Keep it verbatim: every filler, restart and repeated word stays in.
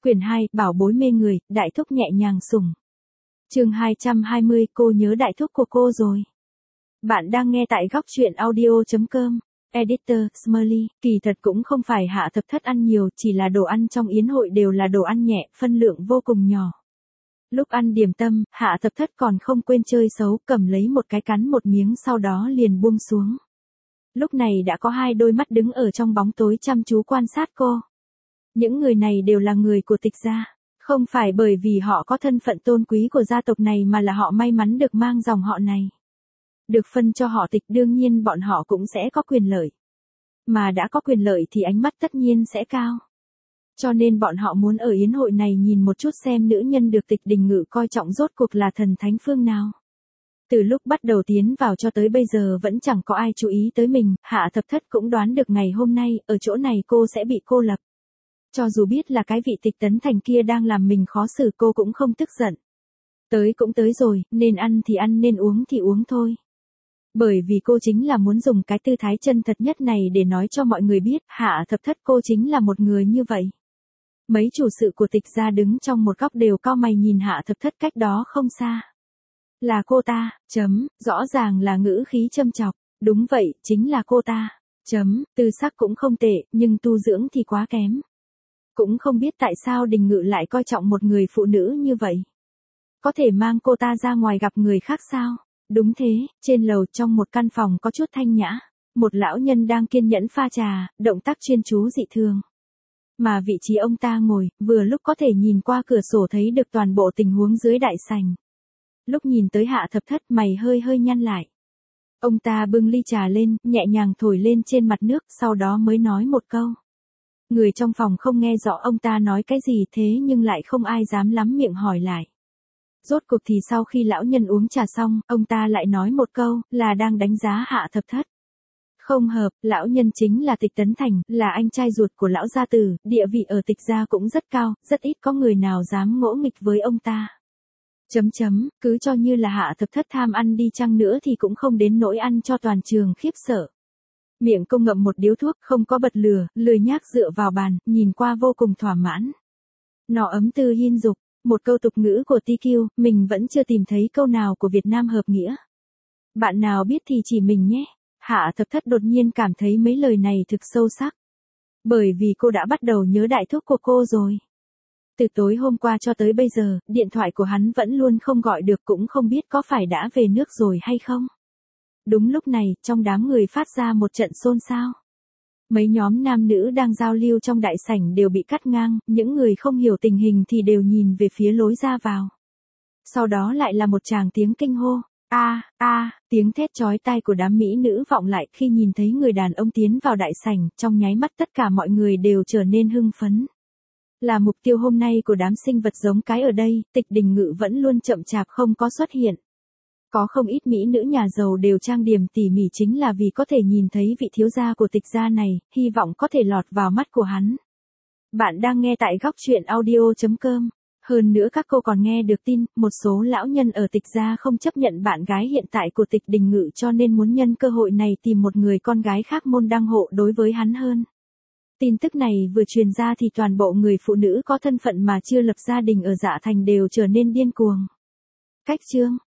Quyển hai, Bảo bối mê người, đại thúc nhẹ nhàng sủng. Chương hai trăm hai mươi, cô nhớ đại thúc của cô rồi. Bạn đang nghe tại góc truyện audio chấm com. Editor, Smiley, kỳ thật cũng không phải Hạ Thập Thất ăn nhiều, chỉ là đồ ăn trong yến hội đều là đồ ăn nhẹ, phân lượng vô cùng nhỏ. Lúc ăn điểm tâm, Hạ Thập Thất còn không quên chơi xấu, cầm lấy một cái cắn một miếng sau đó liền buông xuống. Lúc này đã có hai đôi mắt đứng ở trong bóng tối chăm chú quan sát cô. Những người này đều là người của Tịch gia, không phải bởi vì họ có thân phận tôn quý của gia tộc này mà là họ may mắn được mang dòng họ này. Được phân cho họ Tịch đương nhiên bọn họ cũng sẽ có quyền lợi. Mà đã có quyền lợi thì ánh mắt tất nhiên sẽ cao. Cho nên bọn họ muốn ở yến hội này nhìn một chút xem nữ nhân được Tịch Đình Ngự coi trọng rốt cuộc là thần thánh phương nào. Từ lúc bắt đầu tiến vào cho tới bây giờ vẫn chẳng có ai chú ý tới mình, Hạ Thập Thất cũng đoán được ngày hôm nay, ở chỗ này cô sẽ bị cô lập. Cho dù biết là cái vị Tịch Tấn Thành kia đang làm mình khó xử cô cũng không tức giận. Tới cũng tới rồi, nên ăn thì ăn nên uống thì uống thôi. Bởi vì cô chính là muốn dùng cái tư thái chân thật nhất này để nói cho mọi người biết, Hạ Thập Thất cô chính là một người như vậy. Mấy chủ sự của Tịch gia đứng trong một góc đều cau mày nhìn Hạ Thập Thất cách đó không xa. Là cô ta, chấm, rõ ràng là ngữ khí châm chọc, đúng vậy, chính là cô ta, chấm, tư sắc cũng không tệ, nhưng tu dưỡng thì quá kém. Cũng không biết tại sao Đình Ngự lại coi trọng một người phụ nữ như vậy. Có thể mang cô ta ra ngoài gặp người khác sao? Đúng thế, trên lầu trong một căn phòng có chút thanh nhã, một lão nhân đang kiên nhẫn pha trà, động tác chuyên chú dị thường. Mà vị trí ông ta ngồi, vừa lúc có thể nhìn qua cửa sổ thấy được toàn bộ tình huống dưới đại sảnh. Lúc nhìn tới Hạ Thập Thất mày hơi hơi nhăn lại. Ông ta bưng ly trà lên, nhẹ nhàng thổi lên trên mặt nước, sau đó mới nói một câu. Người trong phòng không nghe rõ ông ta nói cái gì thế nhưng lại không ai dám lắm miệng hỏi lại. Rốt cuộc thì sau khi lão nhân uống trà xong, ông ta lại nói một câu, là đang đánh giá Hạ Thập Thất. Không hợp, lão nhân chính là Tịch Tấn Thành, là anh trai ruột của lão gia tử, địa vị ở Tịch gia cũng rất cao, rất ít có người nào dám ngỗ nghịch với ông ta. Chấm chấm, cứ cho như là Hạ Thập Thất tham ăn đi chăng nữa thì cũng không đến nỗi ăn cho toàn trường khiếp sợ. Miệng cô ngậm một điếu thuốc, không có bật lửa, lười nhác dựa vào bàn, nhìn qua vô cùng thỏa mãn. Nọ ấm tư hiên dục, một câu tục ngữ của tê quy, mình vẫn chưa tìm thấy câu nào của Việt Nam hợp nghĩa. Bạn nào biết thì chỉ mình nhé. Hạ Thập Thất đột nhiên cảm thấy mấy lời này thực sâu sắc. Bởi vì cô đã bắt đầu nhớ đại thúc của cô rồi. Từ tối hôm qua cho tới bây giờ, điện thoại của hắn vẫn luôn không gọi được cũng không biết có phải đã về nước rồi hay không. Đúng lúc này, trong đám người phát ra một trận xôn xao. Mấy nhóm nam nữ đang giao lưu trong đại sảnh đều bị cắt ngang, những người không hiểu tình hình thì đều nhìn về phía lối ra vào. Sau đó lại là một tràng tiếng kinh hô, a a, tiếng thét chói tai của đám mỹ nữ vọng lại khi nhìn thấy người đàn ông tiến vào đại sảnh, trong nháy mắt tất cả mọi người đều trở nên hưng phấn. Là mục tiêu hôm nay của đám sinh vật giống cái ở đây, Tịch Đình Ngự vẫn luôn chậm chạp không có xuất hiện. Có không ít mỹ nữ nhà giàu đều trang điểm tỉ mỉ chính là vì có thể nhìn thấy vị thiếu gia của Tịch gia này, hy vọng có thể lọt vào mắt của hắn. Bạn đang nghe tại góc truyện audio chấm com. Hơn nữa các cô còn nghe được tin, một số lão nhân ở Tịch gia không chấp nhận bạn gái hiện tại của Tịch Đình Ngự cho nên muốn nhân cơ hội này tìm một người con gái khác môn đăng hộ đối với hắn hơn. Tin tức này vừa truyền ra thì toàn bộ người phụ nữ có thân phận mà chưa lập gia đình ở Dạ Thành đều trở nên điên cuồng. Cách chương